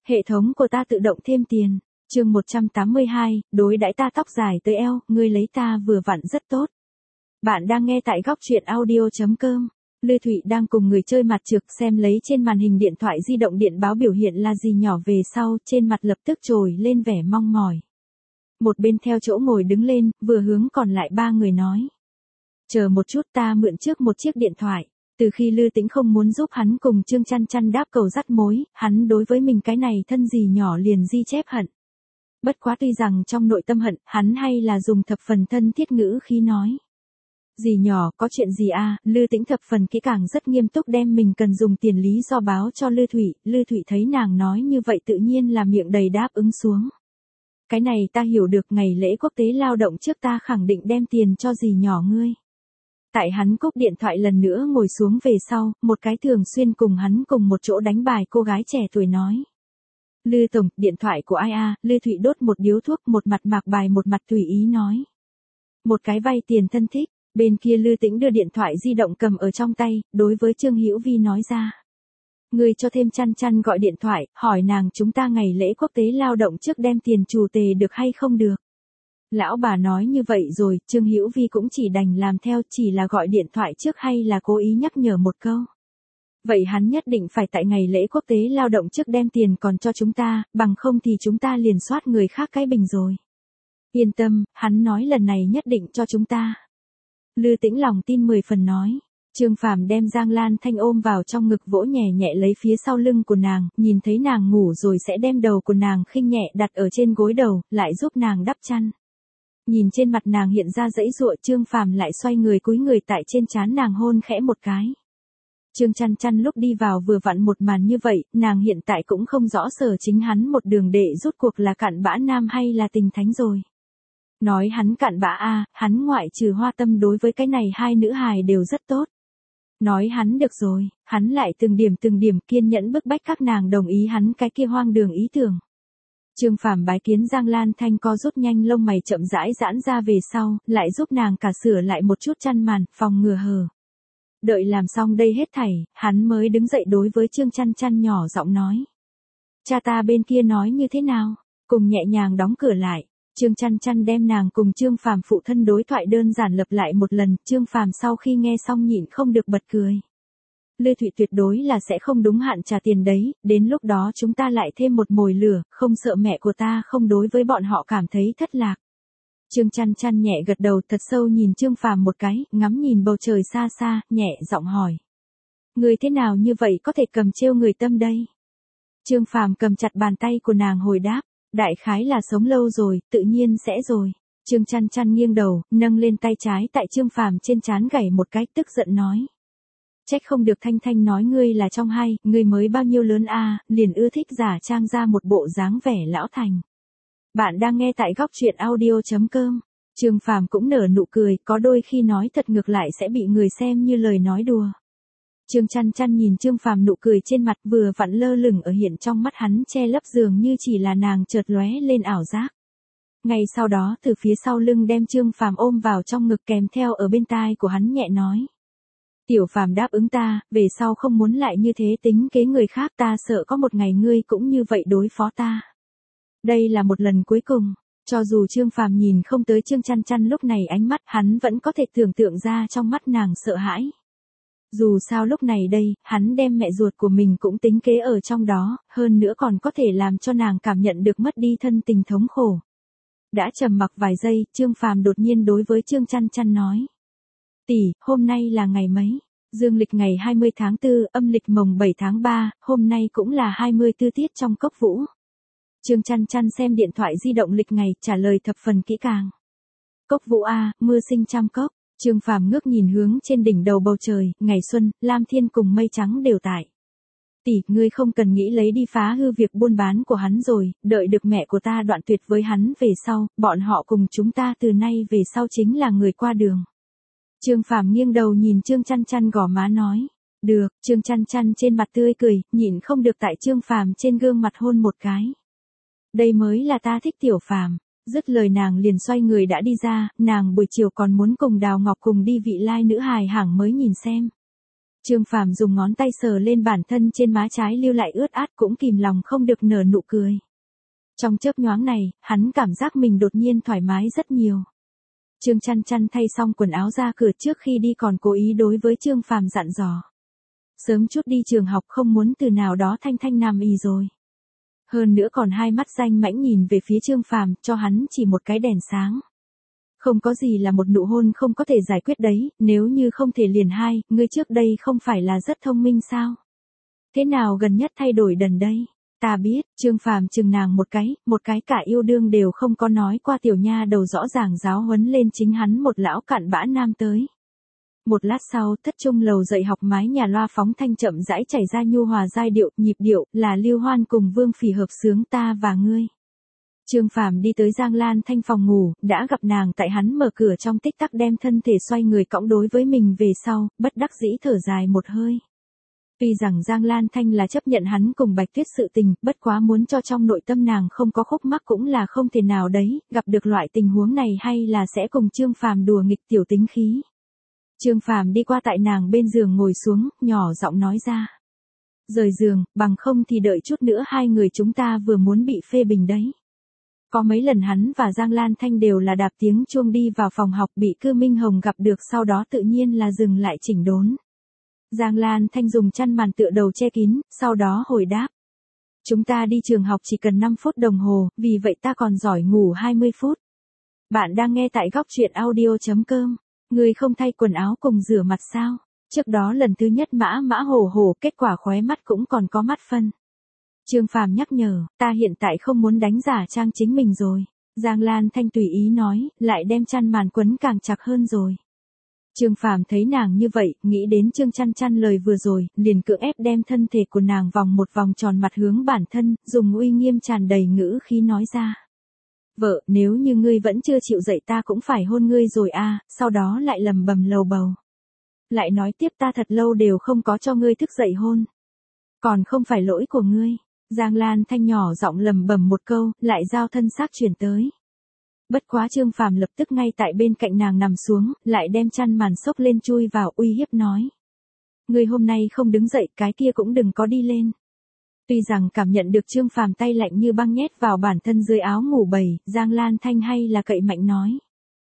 Hệ thống của ta tự động thêm tiền. Chương 182, đối đãi ta tóc dài tới eo, ngươi lấy ta vừa vặn rất tốt. Bạn đang nghe tại góc truyện audio.com. Lư Thụy đang cùng người chơi mặt trược xem lấy trên màn hình điện thoại di động điện báo biểu hiện là gì nhỏ về sau, trên mặt lập tức trồi lên vẻ mong mỏi. Một bên theo chỗ ngồi đứng lên, vừa hướng còn lại ba người nói. Chờ một chút, ta mượn trước một chiếc điện thoại. Từ khi Lư Tĩnh không muốn giúp hắn cùng Trương Chăn Chăn đáp cầu dắt mối, hắn đối với mình cái này thân gì nhỏ liền di chép hận. Bất quá tuy rằng trong nội tâm hận, hắn hay là dùng thập phần thân thiết ngữ khi nói. Dì nhỏ, có chuyện gì à? Lư Tĩnh thập phần kỹ càng rất nghiêm túc đem mình cần dùng tiền lý do báo cho Lư Thụy. Lư Thụy thấy nàng nói như vậy tự nhiên là miệng đầy đáp ứng xuống. Cái này ta hiểu được, ngày lễ quốc tế lao động trước ta khẳng định đem tiền cho dì nhỏ ngươi. Tại hắn cúp điện thoại lần nữa ngồi xuống về sau, một cái thường xuyên cùng hắn cùng một chỗ đánh bài cô gái trẻ tuổi nói. Lư tổng, điện thoại của ai à? Lư Thụy đốt một điếu thuốc, một mặt mạc bài một mặt tùy ý nói. Một cái vay tiền thân thích. Bên kia Lư Tĩnh đưa điện thoại di động cầm ở trong tay, đối với Trương Hữu Vi nói ra. Người cho thêm Chăn Chăn gọi điện thoại, hỏi nàng chúng ta ngày lễ quốc tế lao động trước đem tiền trù tề được hay không được. Lão bà nói như vậy rồi, Trương Hữu Vi cũng chỉ đành làm theo, chỉ là gọi điện thoại trước hay là cố ý nhắc nhở một câu. Vậy hắn nhất định phải tại ngày lễ quốc tế lao động trước đem tiền còn cho chúng ta, bằng không thì chúng ta liền soát người khác cái bình rồi. Yên tâm, hắn nói lần này nhất định cho chúng ta. Lư Tĩnh lòng tin 10 phần nói. Trương Phàm đem Giang Lan Thanh ôm vào trong ngực vỗ nhẹ nhẹ lấy phía sau lưng của nàng, nhìn thấy nàng ngủ rồi sẽ đem đầu của nàng khinh nhẹ đặt ở trên gối đầu, lại giúp nàng đắp chăn. Nhìn trên mặt nàng hiện ra dãy giụa, Trương Phàm lại xoay người cúi người tại trên trán nàng hôn khẽ một cái. Trương Chăn Chăn lúc đi vào vừa vặn một màn như vậy, nàng hiện tại cũng không rõ sở chính hắn một đường đệ rút cuộc là cặn bã nam hay là tình thánh rồi. Nói hắn cặn bã à, hắn ngoại trừ Hoa Tâm đối với cái này hai nữ hài đều rất tốt. Nói hắn được rồi, hắn lại từng điểm kiên nhẫn bức bách các nàng đồng ý hắn cái kia hoang đường ý tưởng. Trương Phàm bái kiến Giang Lan Thanh co rút nhanh lông mày chậm rãi giãn ra về sau, lại giúp nàng cả sửa lại một chút chăn màn, phòng ngừa hờ. Đợi làm xong đây hết thảy, hắn mới đứng dậy đối với Trương Chăn Chăn nhỏ giọng nói. Cha ta bên kia nói như thế nào? Cùng nhẹ nhàng đóng cửa lại. Trương Chăn Chăn đem nàng cùng Trương Phàm phụ thân đối thoại đơn giản lặp lại một lần, Trương Phàm sau khi nghe xong nhịn không được bật cười. Lư Thụy tuyệt đối là sẽ không đúng hạn trả tiền đấy, đến lúc đó chúng ta lại thêm một mồi lửa, không sợ mẹ của ta không đối với bọn họ cảm thấy thất lạc. Trương Chăn Chăn nhẹ gật đầu thật sâu nhìn Trương Phàm một cái, ngắm nhìn bầu trời xa xa, nhẹ giọng hỏi. Người thế nào như vậy có thể cầm trêu người tâm đây? Trương Phàm cầm chặt bàn tay của nàng hồi đáp. Đại khái là sống lâu rồi, tự nhiên sẽ rồi. Trương Chăn Chăn nghiêng đầu, nâng lên tay trái tại Trương Phàm trên trán gảy một cái, tức giận nói. Trách không được Thanh Thanh nói ngươi là trong hai, ngươi mới bao nhiêu lớn a, liền ưa thích giả trang ra một bộ dáng vẻ lão thành. Bạn đang nghe tại góc truyện audio.com. Trương Phàm cũng nở nụ cười, có đôi khi nói thật ngược lại sẽ bị người xem như lời nói đùa. Trương Chăn Chăn nhìn Trương Phàm nụ cười trên mặt vừa vặn lơ lửng ở hiện trong mắt hắn che lấp dường như chỉ là nàng chợt lóe lên ảo giác. Ngay sau đó từ phía sau lưng đem Trương Phàm ôm vào trong ngực kèm theo ở bên tai của hắn nhẹ nói. Tiểu Phàm đáp ứng ta, về sau không muốn lại như thế tính kế người khác, ta sợ có một ngày ngươi cũng như vậy đối phó ta. Đây là một lần cuối cùng, cho dù Trương Phàm nhìn không tới Trương Chăn Chăn lúc này ánh mắt hắn vẫn có thể tưởng tượng ra trong mắt nàng sợ hãi. Dù sao lúc này đây, hắn đem mẹ ruột của mình cũng tính kế ở trong đó, hơn nữa còn có thể làm cho nàng cảm nhận được mất đi thân tình thống khổ. Đã trầm mặc vài giây, Trương Phàm đột nhiên đối với Trương Chăn Chăn nói. Tỷ, hôm nay là ngày mấy? Dương lịch ngày 20 tháng 4, âm lịch mồng 7 tháng 3, hôm nay cũng là 24 tiết trong cốc vũ. Trương Chăn Chăn xem điện thoại di động lịch ngày, trả lời thập phần kỹ càng. Cốc vũ a, mưa sinh trăm cốc. Trương Phàm ngước nhìn hướng trên đỉnh đầu bầu trời, ngày xuân, lam thiên cùng mây trắng đều tại. Tỷ, ngươi không cần nghĩ lấy đi phá hư việc buôn bán của hắn rồi, đợi được mẹ của ta đoạn tuyệt với hắn về sau, bọn họ cùng chúng ta từ nay về sau chính là người qua đường. Trương Phàm nghiêng đầu nhìn Trương Chăn Chăn gò má nói. Được, Trương Chăn Chăn trên mặt tươi cười, nhịn không được tại Trương Phàm trên gương mặt hôn một cái. Đây mới là ta thích Tiểu Phàm. Dứt lời nàng liền xoay người đã đi ra, nàng buổi chiều còn muốn cùng Đào Ngọc cùng đi vị lai nữ hài hảng mới nhìn xem. Trương Phàm dùng ngón tay sờ lên bản thân trên má trái lưu lại ướt át cũng kìm lòng không được nở nụ cười. Trong chớp nhoáng này, hắn cảm giác mình đột nhiên thoải mái rất nhiều. Trương Chăn Chăn thay xong quần áo ra cửa trước khi đi còn cố ý đối với Trương Phàm dặn dò. Sớm chút đi trường học không muốn từ nào đó thanh thanh nằm ì rồi. Hơn nữa còn hai mắt danh mãnh nhìn về phía Trương Phàm cho hắn chỉ một cái đèn sáng. Không có gì là một nụ hôn không có thể giải quyết đấy, nếu như không thể liền hai, ngươi trước đây không phải là rất thông minh sao? Thế nào gần nhất thay đổi đần đây? Ta biết, Trương Phàm chừng nàng một cái cả yêu đương đều không có nói qua tiểu nha đầu rõ ràng giáo huấn lên chính hắn một lão cặn bã nam tới. Một lát sau, thất trung lầu dạy học mái nhà loa phóng thanh chậm rãi chảy ra nhu hòa giai điệu, nhịp điệu, là Lưu Hoan cùng Vương Phỉ hợp sướng ta và ngươi. Trương Phàm đi tới Giang Lan Thanh phòng ngủ, đã gặp nàng tại hắn mở cửa trong tích tắc đem thân thể xoay người cõng đối với mình về sau, bất đắc dĩ thở dài một hơi. Tuy rằng Giang Lan Thanh là chấp nhận hắn cùng Bạch Tuyết sự tình, bất quá muốn cho trong nội tâm nàng không có khúc mắc cũng là không thể nào đấy, gặp được loại tình huống này hay là sẽ cùng Trương Phàm đùa nghịch tiểu tính khí. Trương Phàm đi qua tại nàng bên giường ngồi xuống, nhỏ giọng nói ra. Rời giường, bằng không thì đợi chút nữa hai người chúng ta vừa muốn bị phê bình đấy. Có mấy lần hắn và Giang Lan Thanh đều là đạp tiếng chuông đi vào phòng học bị Cư Minh Hồng gặp được sau đó tự nhiên là dừng lại chỉnh đốn. Giang Lan Thanh dùng chăn màn tựa đầu che kín, sau đó hồi đáp. Chúng ta đi trường học chỉ cần 5 phút đồng hồ, vì vậy ta còn giỏi ngủ 20 phút. Bạn đang nghe tại góc truyện audio.com. Người không thay quần áo cùng rửa mặt sao? Trước đó lần thứ nhất mã hổ hổ, kết quả khóe mắt cũng còn có mắt phân. Trương Phàm nhắc nhở, ta hiện tại không muốn đánh giả trang chính mình rồi. Giang Lan Thanh tùy ý nói, lại đem chăn màn quấn càng chặt hơn rồi. Trương Phàm thấy nàng như vậy, nghĩ đến Trương Chăn Chăn lời vừa rồi, liền cưỡng ép đem thân thể của nàng vòng một vòng tròn mặt hướng bản thân, dùng uy nghiêm tràn đầy ngữ khí nói ra. Vợ, nếu như ngươi vẫn chưa chịu dậy ta cũng phải hôn ngươi rồi à, sau đó lại lầm bầm lầu bầu. Lại nói tiếp ta thật lâu đều không có cho ngươi thức dậy hôn. Còn không phải lỗi của ngươi. Giang Lan Thanh nhỏ giọng lầm bầm một câu, lại giao thân xác chuyển tới. Bất quá Trương Phàm lập tức ngay tại bên cạnh nàng nằm xuống, lại đem chăn màn xốc lên chui vào uy hiếp nói. Ngươi hôm nay không đứng dậy, cái kia cũng đừng có đi lên. Tuy rằng cảm nhận được Trương Phàm tay lạnh như băng nhét vào bản thân dưới áo ngủ bầy, Giang Lan Thanh hay là cậy mạnh nói.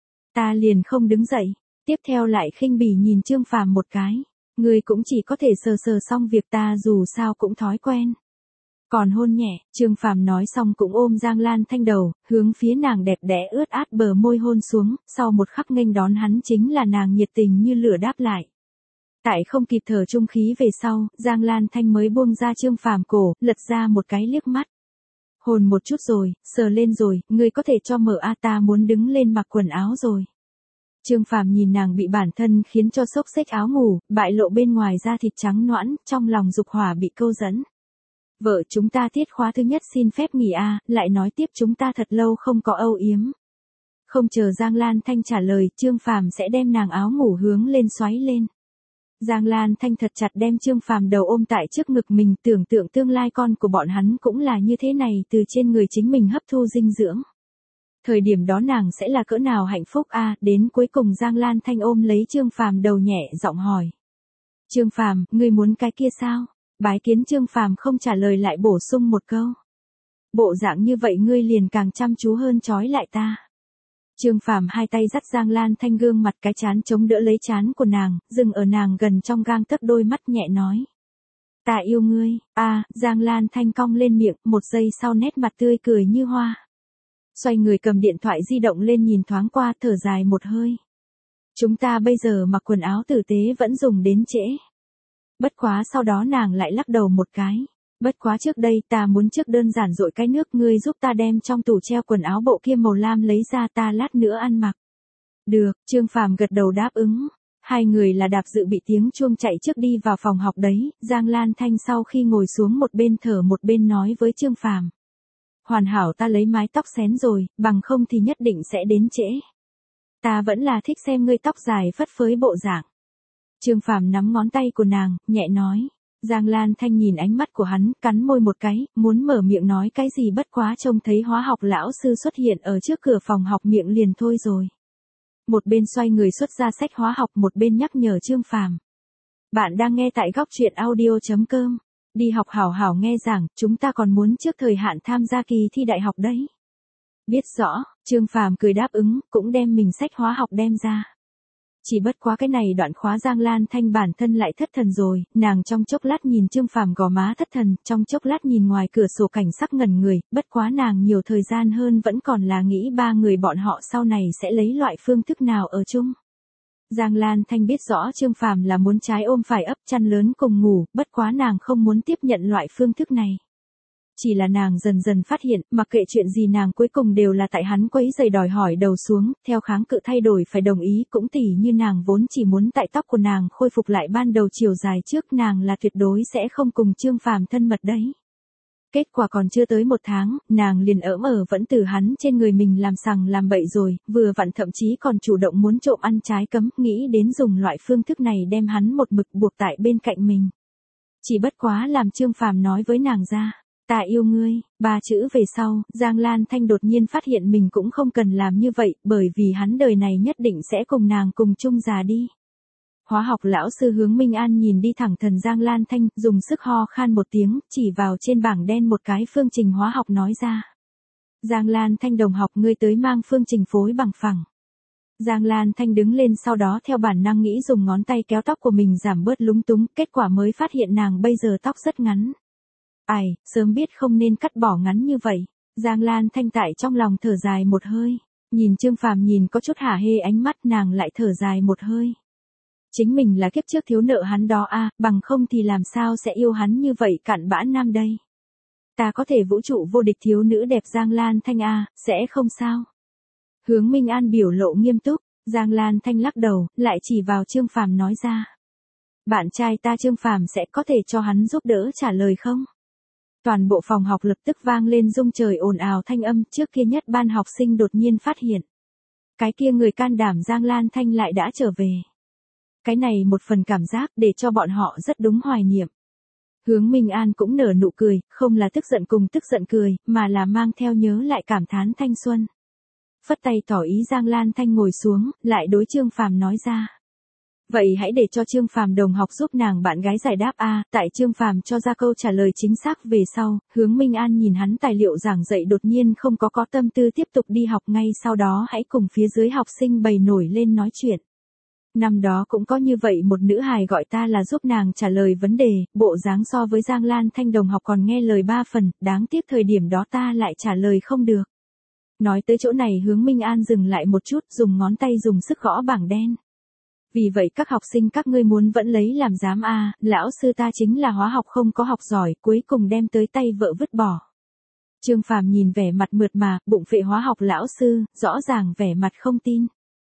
Ta liền không đứng dậy, tiếp theo lại khinh bỉ nhìn Trương Phàm một cái. Ngươi cũng chỉ có thể sờ sờ xong việc ta dù sao cũng thói quen. Còn hôn nhẹ, Trương Phàm nói xong cũng ôm Giang Lan Thanh đầu, hướng phía nàng đẹp đẽ ướt át bờ môi hôn xuống, sau một khắc nghênh đón hắn chính là nàng nhiệt tình như lửa đáp lại. Tại không kịp thở trung khí về sau, Giang Lan Thanh mới buông ra Trương Phàm cổ, lật ra một cái liếc mắt. Hồn một chút rồi, sờ lên rồi, ngươi có thể cho mở a ta muốn đứng lên mặc quần áo rồi. Trương Phàm nhìn nàng bị bản thân khiến cho xốc xếch áo ngủ, bại lộ bên ngoài da thịt trắng nõn, trong lòng dục hỏa bị câu dẫn. Vợ chúng ta tiết khóa thứ nhất xin phép nghỉ a, lại nói tiếp chúng ta thật lâu không có âu yếm. Không chờ Giang Lan Thanh trả lời, Trương Phàm sẽ đem nàng áo ngủ hướng lên xoáy lên. Giang Lan Thanh thật chặt đem Trương Phàm đầu ôm tại trước ngực mình, tưởng tượng tương lai con của bọn hắn cũng là như thế này, từ trên người chính mình hấp thu dinh dưỡng. Thời điểm đó nàng sẽ là cỡ nào hạnh phúc a, đến cuối cùng Giang Lan Thanh ôm lấy Trương Phàm đầu nhẹ giọng hỏi. Trương Phàm, ngươi muốn cái kia sao? Bái kiến Trương Phàm không trả lời lại bổ sung một câu. Bộ dạng như vậy ngươi liền càng chăm chú hơn trói lại ta. Trương Phàm hai tay dắt Giang Lan Thanh gương mặt cái chán chống đỡ lấy chán của nàng, dừng ở nàng gần trong gang tấc đôi mắt nhẹ nói. Ta yêu ngươi, Giang Lan Thanh cong lên miệng, một giây sau nét mặt tươi cười như hoa. Xoay người cầm điện thoại di động lên nhìn thoáng qua, thở dài một hơi. Chúng ta bây giờ mặc quần áo tử tế vẫn dùng đến trễ. Bất quá sau đó nàng lại lắc đầu một cái. Bất quá trước đây ta muốn trước đơn giản dội cái nước, ngươi giúp ta đem trong tủ treo quần áo bộ kia màu lam lấy ra, ta lát nữa ăn mặc. Được, Trương Phàm gật đầu đáp ứng. Hai người là đạp dự bị tiếng chuông chạy trước đi vào phòng học đấy, Giang Lan Thanh sau khi ngồi xuống một bên thở một bên nói với Trương Phàm. Hoàn hảo ta lấy mái tóc xén rồi, bằng không thì nhất định sẽ đến trễ. Ta vẫn là thích xem ngươi tóc dài phất phới bộ dạng. Trương Phàm nắm ngón tay của nàng, nhẹ nói. Giang Lan Thanh nhìn ánh mắt của hắn, cắn môi một cái, muốn mở miệng nói cái gì bất quá trông thấy hóa học lão sư xuất hiện ở trước cửa phòng học miệng liền thôi rồi. Một bên xoay người xuất ra sách hóa học, một bên nhắc nhở Trương Phàm. Bạn đang nghe tại góc truyện audio.com. Đi học hảo hảo nghe giảng, chúng ta còn muốn trước thời hạn tham gia kỳ thi đại học đấy. Biết rõ, Trương Phàm cười đáp ứng, cũng đem mình sách hóa học đem ra. Chỉ bất quá cái này đoạn khóa Giang Lan Thanh bản thân lại thất thần rồi, nàng trong chốc lát nhìn Trương Phàm gò má thất thần, trong chốc lát nhìn ngoài cửa sổ cảnh sắc ngẩn người, bất quá nàng nhiều thời gian hơn vẫn còn là nghĩ ba người bọn họ sau này sẽ lấy loại phương thức nào ở chung. Giang Lan Thanh biết rõ Trương Phàm là muốn trái ôm phải ấp chăn lớn cùng ngủ, bất quá nàng không muốn tiếp nhận loại phương thức này. Chỉ là nàng dần dần phát hiện, mặc kệ chuyện gì nàng cuối cùng đều là tại hắn quấy giày đòi hỏi đầu xuống, theo kháng cự thay đổi phải đồng ý, cũng tỉ như nàng vốn chỉ muốn tại tóc của nàng khôi phục lại ban đầu chiều dài trước, nàng là tuyệt đối sẽ không cùng Trương Phàm thân mật đấy. Kết quả còn chưa tới 1 tháng, nàng liền vẫn từ hắn trên người mình làm sằng làm bậy rồi, vừa vặn thậm chí còn chủ động muốn trộm ăn trái cấm, nghĩ đến dùng loại phương thức này đem hắn một mực buộc tại bên cạnh mình. Chỉ bất quá làm Trương Phàm nói với nàng ra, ta yêu ngươi, 3 chữ về sau, Giang Lan Thanh đột nhiên phát hiện mình cũng không cần làm như vậy, bởi vì hắn đời này nhất định sẽ cùng nàng cùng chung già đi. Hóa học lão sư Hướng Minh An nhìn đi thẳng thần Giang Lan Thanh, dùng sức ho khan một tiếng, chỉ vào trên bảng đen một cái phương trình hóa học nói ra. Giang Lan Thanh đồng học, ngươi tới mang phương trình phối bằng phẳng. Giang Lan Thanh đứng lên, sau đó theo bản năng nghĩ dùng ngón tay kéo tóc của mình giảm bớt lúng túng, kết quả mới phát hiện nàng bây giờ tóc rất ngắn. Ai, sớm biết không nên cắt bỏ ngắn như vậy. Giang Lan Thanh tại trong lòng thở dài một hơi, nhìn Trương Phàm nhìn có chút hả hê ánh mắt, nàng lại thở dài một hơi. Chính mình là kiếp trước thiếu nợ hắn đó a, bằng không thì làm sao sẽ yêu hắn như vậy cặn bã nam đây. Ta có thể vũ trụ vô địch thiếu nữ đẹp Giang Lan Thanh a, sẽ không sao. Hướng Minh An biểu lộ nghiêm túc, Giang Lan Thanh lắc đầu, lại chỉ vào Trương Phàm nói ra. Bạn trai ta Trương Phàm sẽ có thể cho hắn giúp đỡ trả lời không? Toàn bộ phòng học lập tức vang lên rung trời ồn ào thanh âm, trước kia nhất ban học sinh đột nhiên phát hiện. Cái kia người can đảm Giang Lan Thanh lại đã trở về. Cái này một phần cảm giác để cho bọn họ rất đúng hoài niệm. Hướng Minh An cũng nở nụ cười, không là tức giận cùng tức giận cười, mà là mang theo nhớ lại cảm thán thanh xuân. Phất tay tỏ ý Giang Lan Thanh ngồi xuống, lại đối Trương Phàm nói ra. Vậy hãy để cho Trương Phàm đồng học giúp nàng bạn gái giải đáp a. Tại Trương Phàm cho ra câu trả lời chính xác về sau, Hướng Minh An nhìn hắn tài liệu giảng dạy đột nhiên không có tâm tư tiếp tục đi học, ngay sau đó hãy cùng phía dưới học sinh bày nổi lên nói chuyện. Năm đó cũng có như vậy một nữ hài gọi ta là giúp nàng trả lời vấn đề, bộ dáng so với Giang Lan Thanh đồng học còn nghe lời 3 phần, đáng tiếc thời điểm đó ta lại trả lời không được. Nói tới chỗ này Hướng Minh An dừng lại một chút, dùng ngón tay dùng sức gõ bảng đen. Vì vậy các học sinh các ngươi muốn vẫn lấy làm dám a, lão sư ta chính là hóa học không có học giỏi, cuối cùng đem tới tay vợ vứt bỏ. Trương Phàm nhìn vẻ mặt mượt mà, bụng phệ hóa học lão sư, rõ ràng vẻ mặt không tin.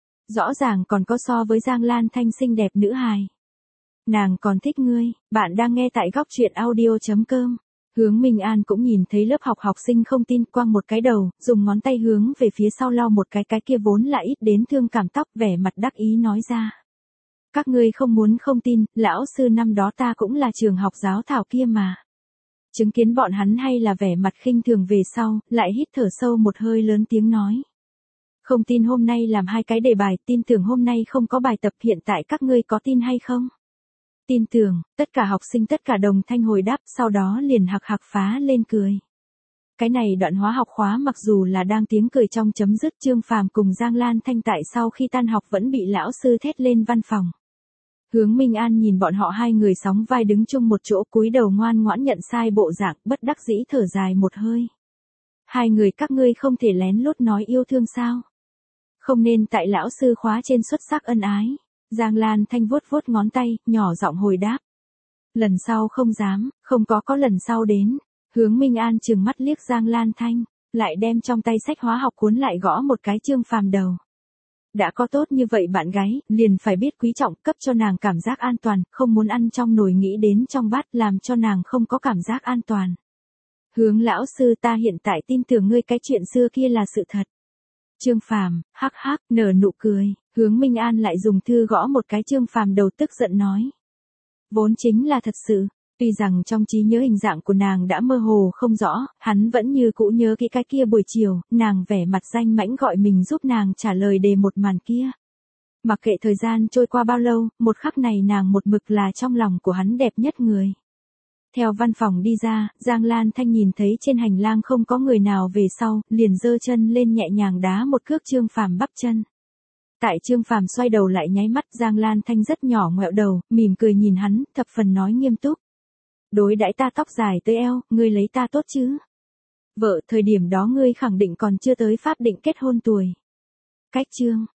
Rõ ràng còn có so với Giang Lan Thanh xinh đẹp nữ hài. Nàng còn thích ngươi, bạn đang nghe tại góc truyện audio.com. Hướng Minh An cũng nhìn thấy lớp học sinh không tin, quăng một cái đầu, dùng ngón tay hướng về phía sau lau một cái kia vốn là ít đến thương cảm tóc, vẻ mặt đắc ý nói ra. Các ngươi không muốn không tin, lão sư năm đó ta cũng là trường học giáo thảo kia mà. Chứng kiến bọn hắn hay là vẻ mặt khinh thường về sau, lại hít thở sâu một hơi lớn tiếng nói. Không tin hôm nay làm 2 cái đề bài, tin tưởng hôm nay không có bài tập, hiện tại các ngươi có tin hay không? Tin tưởng, tất cả học sinh tất cả đồng thanh hồi đáp, sau đó liền hạc phá lên cười. Cái này đoạn hóa học khóa mặc dù là đang tiếng cười trong chấm dứt, Trương Phàm cùng Giang Lan Thanh tại sau khi tan học vẫn bị lão sư thét lên văn phòng. Hướng Minh An nhìn bọn họ 2 người sóng vai đứng chung một chỗ, cúi đầu ngoan ngoãn nhận sai bộ dạng, bất đắc dĩ thở dài một hơi. 2 người các ngươi không thể lén lút nói yêu thương sao? Không nên tại lão sư khóa trên xuất sắc ân ái. Giang Lan Thanh vuốt ngón tay, nhỏ giọng hồi đáp. Lần sau không dám, không có lần sau đến. Hướng Minh An trừng mắt liếc Giang Lan Thanh, lại đem trong tay sách hóa học cuốn lại gõ một cái Trương Phàm đầu. Đã có tốt như vậy bạn gái, liền phải biết quý trọng, cấp cho nàng cảm giác an toàn, không muốn ăn trong nồi nghĩ đến trong bát, làm cho nàng không có cảm giác an toàn. Hướng lão sư, ta hiện tại tin tưởng ngươi, cái chuyện xưa kia là sự thật. Trương Phàm, hắc hắc, nở nụ cười, Hướng Minh An lại dùng thư gõ một cái Trương Phàm đầu, tức giận nói. Vốn chính là thật sự, tuy rằng trong trí nhớ hình dạng của nàng đã mơ hồ không rõ, hắn vẫn như cũ nhớ kỹ cái kia buổi chiều, nàng vẻ mặt danh mãnh gọi mình giúp nàng trả lời đề một màn kia. Mặc kệ thời gian trôi qua bao lâu, một khắc này nàng một mực là trong lòng của hắn đẹp nhất người. Theo văn phòng đi ra, Giang Lan Thanh nhìn thấy trên hành lang không có người nào về sau, liền giơ chân lên nhẹ nhàng đá một cước Trương Phàm bắp chân. Tại Trương Phàm xoay đầu lại nháy mắt, Giang Lan Thanh rất nhỏ ngoẹo đầu, mỉm cười nhìn hắn, thập phần nói nghiêm túc. Đối đãi ta tóc dài tới eo, ngươi lấy ta tốt chứ? Vợ, thời điểm đó ngươi khẳng định còn chưa tới pháp định kết hôn tuổi. Cách Trương